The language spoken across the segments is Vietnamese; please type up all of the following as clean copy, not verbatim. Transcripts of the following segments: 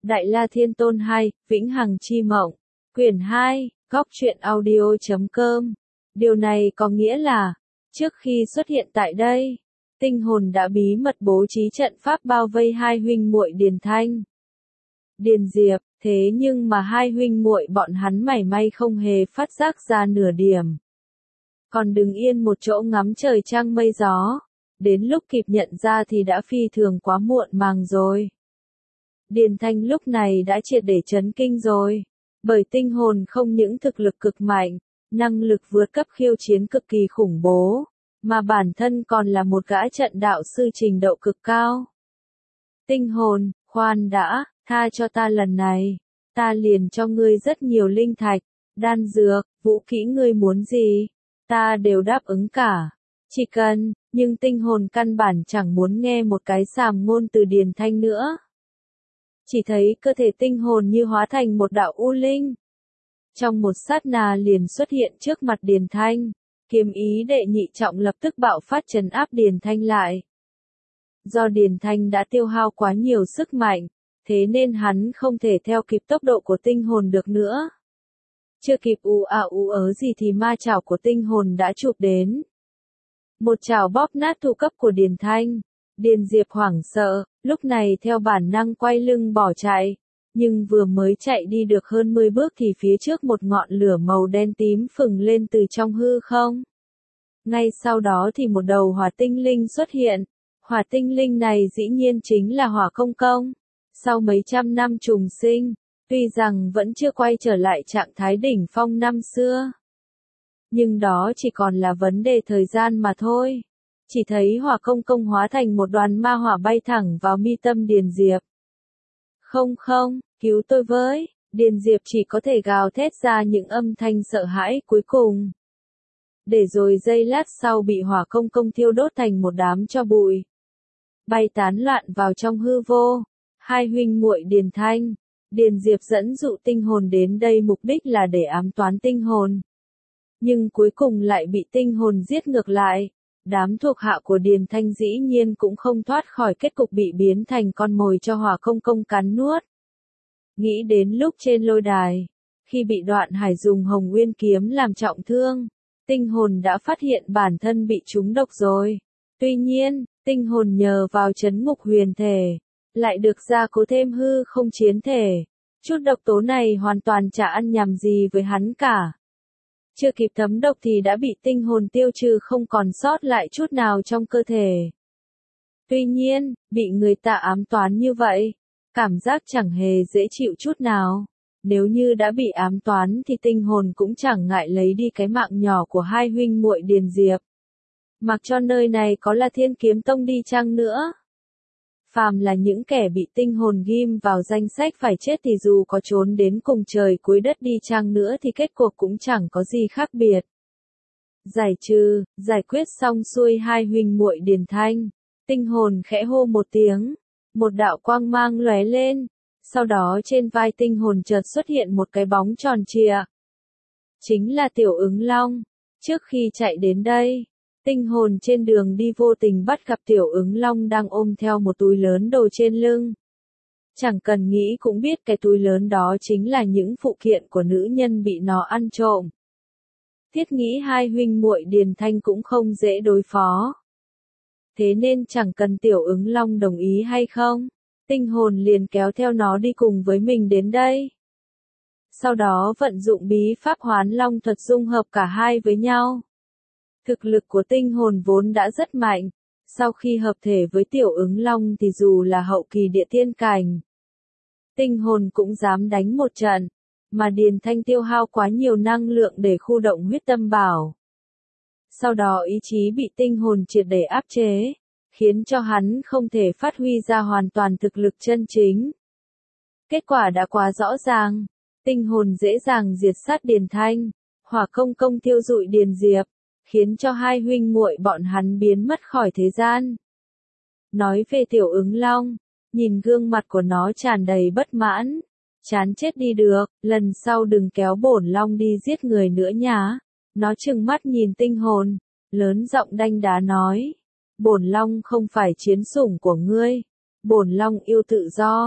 Đại La Thiên Tôn 2, Vĩnh Hằng Chi Mộng, quyển 2, góc truyện audio.com. Điều này có nghĩa là, trước khi xuất hiện tại đây, tinh hồn đã bí mật bố trí trận pháp bao vây hai huynh muội Điền Thanh, Điền Diệp, thế nhưng mà hai huynh muội bọn hắn mảy may không hề phát giác ra nửa điểm. Còn đứng yên một chỗ ngắm trời trăng mây gió, đến lúc kịp nhận ra thì đã phi thường quá muộn màng rồi. Điền Thanh lúc này đã triệt để chấn kinh rồi, bởi tinh hồn không những thực lực cực mạnh, năng lực vượt cấp khiêu chiến cực kỳ khủng bố, mà bản thân còn là một gã trận đạo sư trình độ cực cao. Tinh hồn, khoan đã, tha cho ta lần này, ta liền cho ngươi rất nhiều linh thạch, đan dược, vũ khí ngươi muốn gì, ta đều đáp ứng cả. Chỉ cần, nhưng tinh hồn căn bản chẳng muốn nghe một cái sàm ngôn từ Điền Thanh nữa. Chỉ thấy cơ thể tinh hồn như hóa thành một đạo u linh. Trong một sát na liền xuất hiện trước mặt Điền Thanh, kiếm ý đệ nhị trọng lập tức bạo phát trấn áp Điền Thanh lại. Do Điền Thanh đã tiêu hao quá nhiều sức mạnh, thế nên hắn không thể theo kịp tốc độ của tinh hồn được nữa. Chưa kịp ú ớ gì thì ma chảo của tinh hồn đã chụp đến. Một chảo bóp nát thủ cấp của Điền Thanh. Điền Diệp hoảng sợ, lúc này theo bản năng quay lưng bỏ chạy, nhưng vừa mới chạy đi được hơn 10 bước thì phía trước một ngọn lửa màu đen tím phừng lên từ trong hư không. Ngay sau đó thì một đầu hỏa tinh linh xuất hiện, hỏa tinh linh này dĩ nhiên chính là Hỏa Công Công. Sau mấy trăm năm trùng sinh, tuy rằng vẫn chưa quay trở lại trạng thái đỉnh phong năm xưa, nhưng đó chỉ còn là vấn đề thời gian mà thôi. Chỉ thấy Hỏa Công Công hóa thành một đoàn ma hỏa bay thẳng vào mi tâm Điền Diệp. Không, cứu tôi với, Điền Diệp chỉ có thể gào thét ra những âm thanh sợ hãi cuối cùng. Để rồi giây lát sau bị Hỏa Công Công thiêu đốt thành một đám tro bụi, bay tán loạn vào trong hư vô. Hai huynh muội Điền Thanh, Điền Diệp dẫn dụ tinh hồn đến đây mục đích là để ám toán tinh hồn. Nhưng cuối cùng lại bị tinh hồn giết ngược lại. Đám thuộc hạ của Điền Thanh dĩ nhiên cũng không thoát khỏi kết cục bị biến thành con mồi cho Hỏa Công Công cắn nuốt. Nghĩ đến lúc trên lôi đài, khi bị Đoạn Hải dùng Hồng Nguyên kiếm làm trọng thương, tinh hồn đã phát hiện bản thân bị trúng độc rồi. Tuy nhiên, tinh hồn nhờ vào trấn ngục huyền thể, lại được gia cố thêm hư không chiến thể. Chút độc tố này hoàn toàn chả ăn nhầm gì với hắn cả. Chưa kịp thấm độc thì đã bị tinh hồn tiêu trừ không còn sót lại chút nào trong cơ thể. Tuy nhiên, bị người ta ám toán như vậy, cảm giác chẳng hề dễ chịu chút nào. Nếu như đã bị ám toán thì tinh hồn cũng chẳng ngại lấy đi cái mạng nhỏ của hai huynh muội Điền Diệp. Mặc cho nơi này có là Thiên Kiếm Tông đi chăng nữa. Phàm là những kẻ bị tinh hồn ghim vào danh sách phải chết thì dù có trốn đến cùng trời cuối đất đi chăng nữa thì kết cuộc cũng chẳng có gì khác biệt. Giải quyết xong xuôi hai huynh muội Điền Thanh, tinh hồn khẽ hô một tiếng, một đạo quang mang lóe lên, sau đó trên vai tinh hồn chợt xuất hiện một cái bóng tròn trịa. Chính là Tiểu Ứng Long. Trước khi chạy đến đây, tinh hồn trên đường đi vô tình bắt gặp Tiểu Ứng Long đang ôm theo một túi lớn đồ trên lưng. Chẳng cần nghĩ cũng biết cái túi lớn đó chính là những phụ kiện của nữ nhân bị nó ăn trộm. Thiết nghĩ hai huynh muội Điền Thanh cũng không dễ đối phó. Thế nên chẳng cần Tiểu Ứng Long đồng ý hay không, tinh hồn liền kéo theo nó đi cùng với mình đến đây. Sau đó vận dụng bí pháp Hoán Long thuật dung hợp cả hai với nhau. Thực lực của tinh hồn vốn đã rất mạnh, sau khi hợp thể với Tiểu Ứng Long thì dù là hậu kỳ địa tiên cảnh, tinh hồn cũng dám đánh một trận, mà Điền Thanh tiêu hao quá nhiều năng lượng để khu động huyết tâm bảo. Sau đó ý chí bị tinh hồn triệt để áp chế, khiến cho hắn không thể phát huy ra hoàn toàn thực lực chân chính. Kết quả đã quá rõ ràng, tinh hồn dễ dàng diệt sát Điền Thanh, Hỏa Công Công thiêu rụi Điền Diệp, khiến cho hai huynh muội bọn hắn biến mất khỏi thế gian. Nói về Tiểu Ứng Long, nhìn gương mặt của nó tràn đầy bất mãn, chán chết đi được, lần sau đừng kéo bổn Long đi giết người nữa nhá. Nó trừng mắt nhìn tinh hồn, lớn giọng đanh đá nói, bổn Long không phải chiến sủng của ngươi, bổn Long yêu tự do,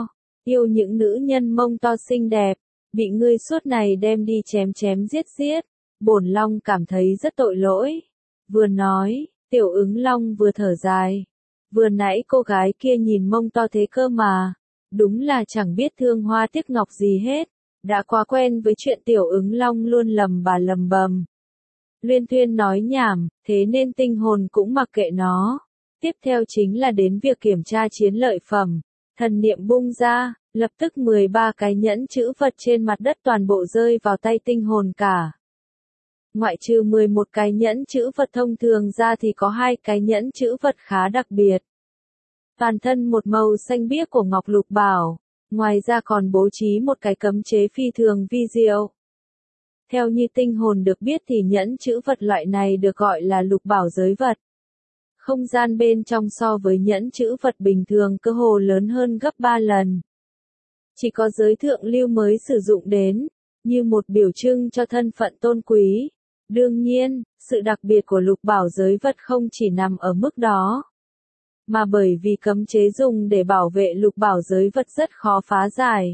yêu những nữ nhân mông to xinh đẹp, bị ngươi suốt ngày đem đi chém chém giết giết. Bổn Long cảm thấy rất tội lỗi. Vừa nói, Tiểu Ứng Long vừa thở dài. Vừa nãy cô gái kia nhìn mông to thế cơ mà. Đúng là chẳng biết thương hoa tiếc ngọc gì hết. Đã quá quen với chuyện Tiểu Ứng Long luôn lầm bà lầm bầm. Luyên thuyên nói nhảm, thế nên tinh hồn cũng mặc kệ nó. Tiếp theo chính là đến việc kiểm tra chiến lợi phẩm. Thần niệm bung ra, lập tức 13 cái nhẫn chữ vật trên mặt đất toàn bộ rơi vào tay tinh hồn cả. Ngoại trừ 11 cái nhẫn chữ vật thông thường ra thì có 2 cái nhẫn chữ vật khá đặc biệt. Toàn thân một màu xanh biếc của ngọc lục bảo, ngoài ra còn bố trí một cái cấm chế phi thường vi diệu. Theo như tinh hồn được biết thì nhẫn chữ vật loại này được gọi là lục bảo giới vật. Không gian bên trong so với nhẫn chữ vật bình thường cơ hồ lớn hơn gấp 3 lần. Chỉ có giới thượng lưu mới sử dụng đến, như một biểu trưng cho thân phận tôn quý. Đương nhiên, sự đặc biệt của lục bảo giới vật không chỉ nằm ở mức đó, mà bởi vì cấm chế dùng để bảo vệ lục bảo giới vật rất khó phá giải.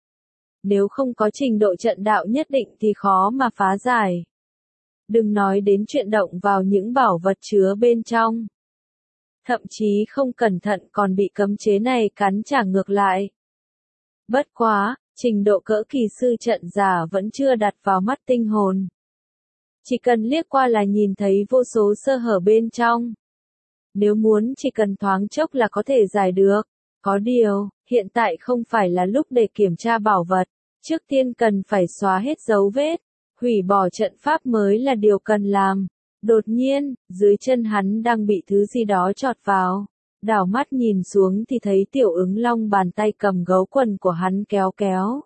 Nếu không có trình độ trận đạo nhất định thì khó mà phá giải. Đừng nói đến chuyện động vào những bảo vật chứa bên trong. Thậm chí không cẩn thận còn bị cấm chế này cắn trả ngược lại. Bất quá, trình độ cỡ kỳ sư trận giả vẫn chưa đặt vào mắt tinh hồn. Chỉ cần liếc qua là nhìn thấy vô số sơ hở bên trong. Nếu muốn chỉ cần thoáng chốc là có thể giải được. Có điều, hiện tại không phải là lúc để kiểm tra bảo vật. Trước tiên cần phải xóa hết dấu vết. Hủy bỏ trận pháp mới là điều cần làm. Đột nhiên, dưới chân hắn đang bị thứ gì đó chọt vào. Đảo mắt nhìn xuống thì thấy Tiểu Ứng Long bàn tay cầm gấu quần của hắn kéo kéo.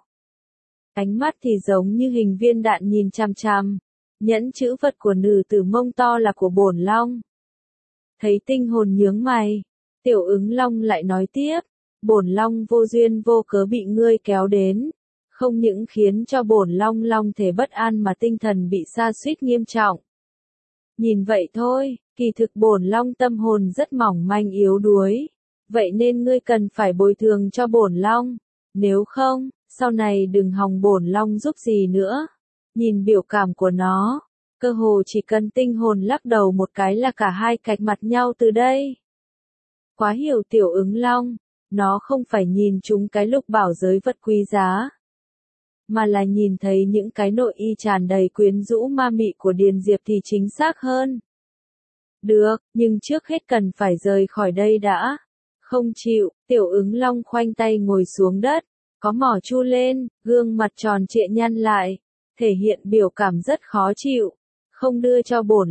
Ánh mắt thì giống như hình viên đạn nhìn chằm chằm. Nhẫn chữ vật của nữ tử mông to là của bổn Long. Thấy tinh hồn nhướng mày, Tiểu Ứng Long lại nói tiếp, bổn Long vô duyên vô cớ bị ngươi kéo đến, không những khiến cho bổn Long long thể bất an mà tinh thần bị sa sút nghiêm trọng. Nhìn vậy thôi, kỳ thực bổn Long tâm hồn rất mỏng manh yếu đuối, vậy nên ngươi cần phải bồi thường cho bổn Long, nếu không, sau này đừng hòng bổn Long giúp gì nữa. Nhìn biểu cảm của nó, cơ hồ chỉ cần tinh hồn lắc đầu một cái là cả hai cạch mặt nhau từ đây. Quá hiểu Tiểu Ứng Long, nó không phải nhìn chúng cái lục bảo giới vật quý giá, mà là nhìn thấy những cái nội y tràn đầy quyến rũ ma mị của Điền Diệp thì chính xác hơn. Được, nhưng trước hết cần phải rời khỏi đây đã. Không chịu, Tiểu Ứng Long khoanh tay ngồi xuống đất, có mỏ chu lên, gương mặt tròn trịa nhăn lại, thể hiện biểu cảm rất khó chịu. Không đưa cho bổn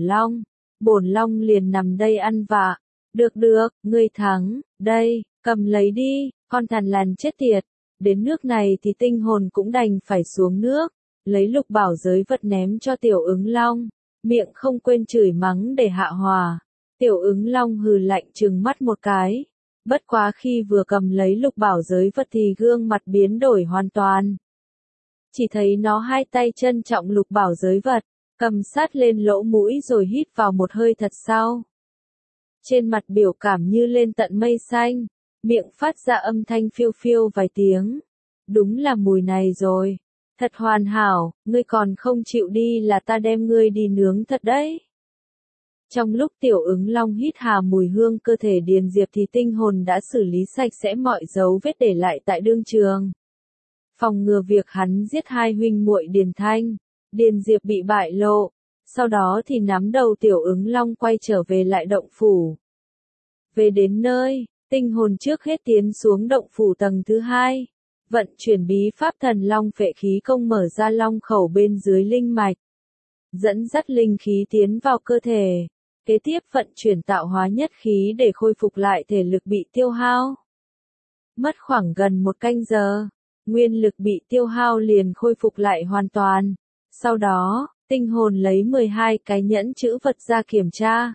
Long liền nằm đây ăn vạ. Được được, ngươi thắng, đây, cầm lấy đi, con thằn lằn chết tiệt. Đến nước này thì tinh hồn cũng đành phải xuống nước, lấy lục bảo giới vật ném cho Tiểu Ứng Long, miệng không quên chửi mắng để hạ hòa. Tiểu Ứng Long hừ lạnh trừng mắt một cái, bất quá khi vừa cầm lấy lục bảo giới vật thì gương mặt biến đổi hoàn toàn. Chỉ thấy nó hai tay trân trọng lục bảo giới vật, cầm sát lên lỗ mũi rồi hít vào một hơi thật sâu. Trên mặt biểu cảm như lên tận mây xanh, miệng phát ra âm thanh phiêu phiêu vài tiếng. Đúng là mùi này rồi. Thật hoàn hảo, ngươi còn không chịu đi là ta đem ngươi đi nướng thật đấy. Trong lúc Tiểu Ứng Long hít hà mùi hương cơ thể Điền Diệp thì tinh hồn đã xử lý sạch sẽ mọi dấu vết để lại tại đương trường. Phòng ngừa việc hắn giết hai huynh muội Điền Thanh, Điền Diệp bị bại lộ, sau đó thì nắm đầu Tiểu Ứng Long quay trở về lại động phủ. Về đến nơi, tinh hồn trước hết tiến xuống động phủ tầng thứ 2, vận chuyển bí pháp thần long phệ khí công mở ra long khẩu bên dưới linh mạch, dẫn dắt linh khí tiến vào cơ thể, kế tiếp vận chuyển tạo hóa nhất khí để khôi phục lại thể lực bị tiêu hao. Mất khoảng gần 1 canh giờ, nguyên lực bị tiêu hao liền khôi phục lại hoàn toàn. Sau đó, tinh hồn lấy 12 cái nhẫn chữ vật ra kiểm tra.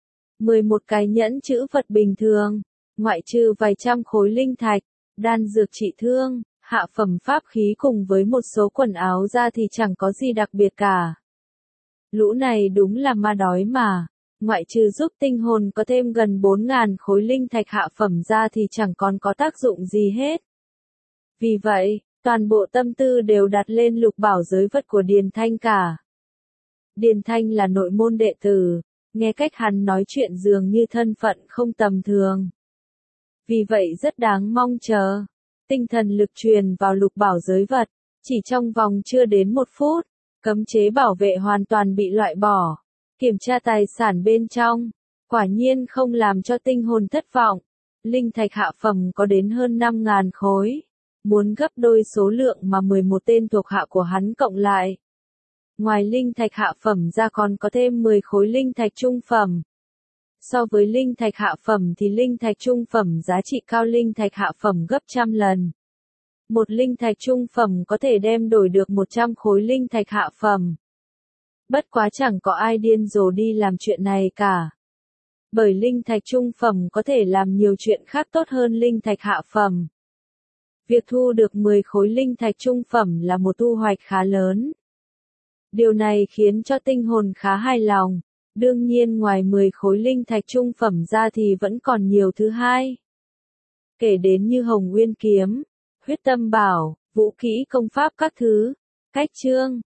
11 cái nhẫn chữ vật bình thường, ngoại trừ vài trăm khối linh thạch, đan dược trị thương, hạ phẩm pháp khí cùng với một số quần áo ra thì chẳng có gì đặc biệt cả. Lũ này đúng là ma đói mà, ngoại trừ giúp tinh hồn có thêm gần 4.000 khối linh thạch hạ phẩm ra thì chẳng còn có tác dụng gì hết. Vì vậy, toàn bộ tâm tư đều đặt lên lục bảo giới vật của Điền Thanh cả. Điền Thanh là nội môn đệ tử, nghe cách hắn nói chuyện dường như thân phận không tầm thường. Vì vậy rất đáng mong chờ. Tinh thần lực truyền vào lục bảo giới vật, chỉ trong vòng chưa đến 1 phút, cấm chế bảo vệ hoàn toàn bị loại bỏ. Kiểm tra tài sản bên trong, quả nhiên không làm cho tinh hồn thất vọng. Linh thạch hạ phẩm có đến hơn 5.000 khối, muốn gấp đôi số lượng mà 11 tên thuộc hạ của hắn cộng lại. Ngoài linh thạch hạ phẩm ra còn có thêm 10 khối linh thạch trung phẩm. So với linh thạch hạ phẩm thì linh thạch trung phẩm giá trị cao linh thạch hạ phẩm gấp trăm lần. Một linh thạch trung phẩm có thể đem đổi được 100 khối linh thạch hạ phẩm. Bất quá chẳng có ai điên rồ đi làm chuyện này cả. Bởi linh thạch trung phẩm có thể làm nhiều chuyện khác tốt hơn linh thạch hạ phẩm. Việc thu được 10 khối linh thạch trung phẩm là một thu hoạch khá lớn. Điều này khiến cho tinh hồn khá hài lòng. Đương nhiên ngoài 10 khối linh thạch trung phẩm ra thì vẫn còn nhiều thứ hai. Kể đến như Hồng Nguyên kiếm, huyết tâm bảo, vũ kỹ công pháp các thứ. Cách chương